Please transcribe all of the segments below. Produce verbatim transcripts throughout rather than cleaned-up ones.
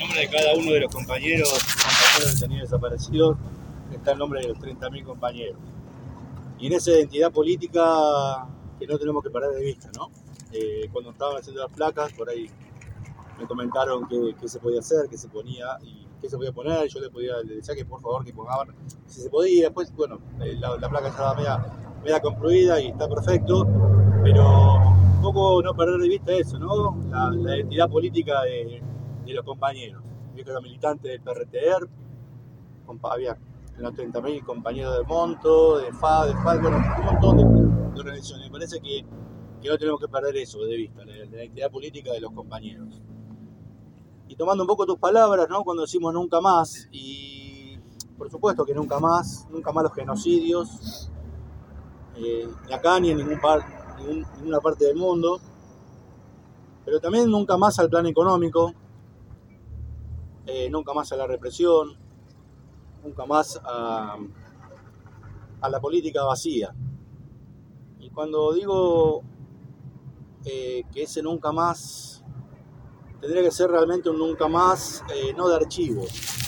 nombre de cada uno de los compañeros, compañeros detenidos desaparecidos, está el nombre de los treinta mil compañeros. Y en esa identidad política que no tenemos que perder de vista, ¿no? Eh, cuando estaban haciendo las placas, por ahí me comentaron qué, qué se podía hacer, qué se ponía y qué se podía poner. Yo le, podía, le decía que por favor que pongaban si se podía. Después, bueno, la, la placa ya estaba media, media concluida y está perfecto, pero un poco no perder de vista eso, ¿no? La, la identidad política de, de los compañeros. Yo era militante del P R T E R, había en los treinta mil compañeros de Monto, de F A, de F A, bueno, un montón de, de organizaciones. Me parece que, que no tenemos que perder eso de vista, la, la identidad política de los compañeros. Y tomando un poco tus palabras, ¿no? Cuando decimos nunca más, y por supuesto que nunca más, nunca más los genocidios, eh, ni acá ni en ningún par, ningún, ninguna parte del mundo, pero también nunca más al plan económico, eh, nunca más a la represión, nunca más a, a la política vacía. Y cuando digo eh, que ese nunca más tendría que ser realmente un nunca más, eh, no de archivo.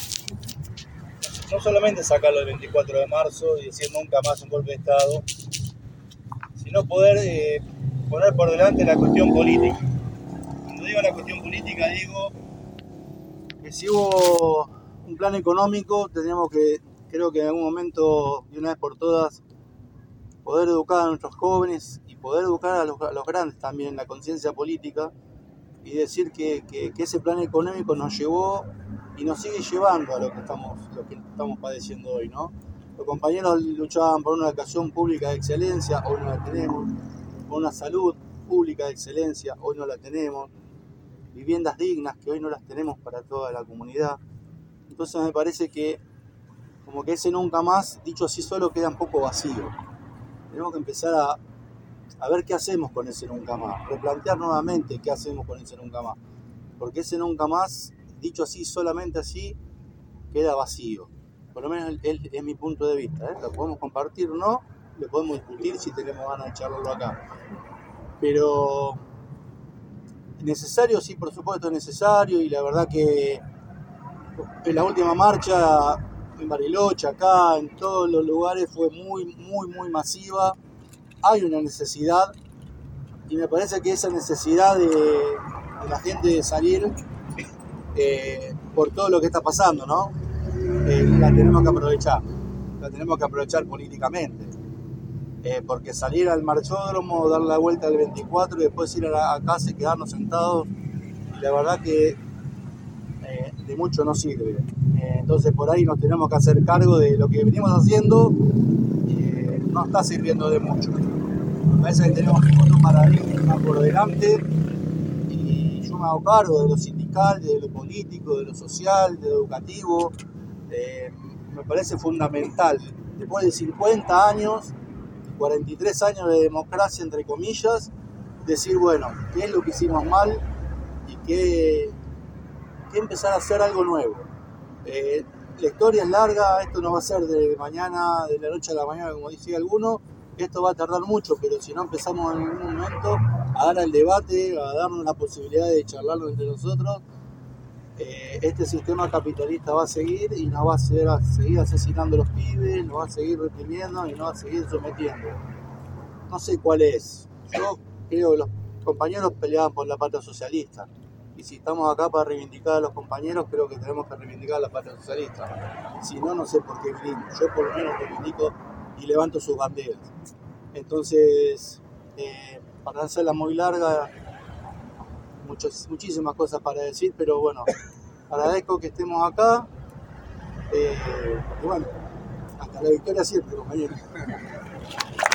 No solamente sacarlo el veinticuatro de marzo y decir nunca más un golpe de Estado, sino poder eh, poner por delante la cuestión política. Cuando digo la cuestión política, digo que si hubo un plan económico, tenemos que, creo que en algún momento, de una vez por todas, poder educar a nuestros jóvenes y poder educar a los, a los grandes también en la conciencia política y decir que, que, que ese plan económico nos llevó y nos sigue llevando a lo que estamos, lo que estamos padeciendo hoy, ¿no? Los compañeros luchaban por una educación pública de excelencia, hoy no la tenemos, por una salud pública de excelencia, hoy no la tenemos, viviendas dignas que hoy no las tenemos para toda la comunidad. Entonces me parece que como que ese nunca más, dicho así solo, queda un poco vacío. Tenemos que empezar a, a ver qué hacemos con ese nunca más, replantear nuevamente qué hacemos con ese nunca más, porque ese nunca más, dicho así, solamente así, queda vacío. Por lo menos es, es mi punto de vista, ¿eh? Lo podemos compartir o no, lo podemos discutir si tenemos ganas de charlarlo acá. Pero necesario, sí, por supuesto es necesario, y la verdad que en la última marcha en Bariloche, acá, en todos los lugares fue muy, muy, muy masiva. Hay una necesidad y me parece que esa necesidad de, de la gente de salir eh, por todo lo que está pasando, ¿no? Eh, la tenemos que aprovechar, la tenemos que aprovechar políticamente. Eh, porque salir al marchódromo, dar la vuelta al veinticuatro y después ir a, la, a casa y quedarnos sentados, y la verdad que eh, de mucho no sirve. Eh, entonces por ahí nos tenemos que hacer cargo de lo que venimos haciendo, eh, no está sirviendo de mucho. Me parece que tenemos que poner un paradigma por delante, y yo me hago cargo de lo sindical, de lo político, de lo social, de lo educativo. Eh, me parece fundamental, después de cincuenta años, cuarenta y tres años de democracia, entre comillas, decir, bueno, qué es lo que hicimos mal y qué, qué empezar a hacer algo nuevo. Eh, la historia es larga, esto no va a ser de mañana, de la noche a la mañana, como dice alguno, esto va a tardar mucho, pero si no empezamos en algún momento a dar el debate, a darnos la posibilidad de charlarlo entre nosotros, eh, este sistema capitalista va a seguir y nos va a, hacer, a seguir asesinando a los pibes, nos va a seguir reprimiendo y nos va a seguir sometiendo. No sé cuál es. Yo creo que los compañeros peleaban por la patria socialista. Y si estamos acá para reivindicar a los compañeros, creo que tenemos que reivindicar a la patria socialista. Si no, no sé por qué vinimos. Yo por lo menos reivindico y levanto sus banderas. Entonces, eh, para hacerla muy larga, muchas, muchísimas cosas para decir, pero bueno, agradezco que estemos acá. Eh, y bueno, hasta la victoria siempre, compañeros.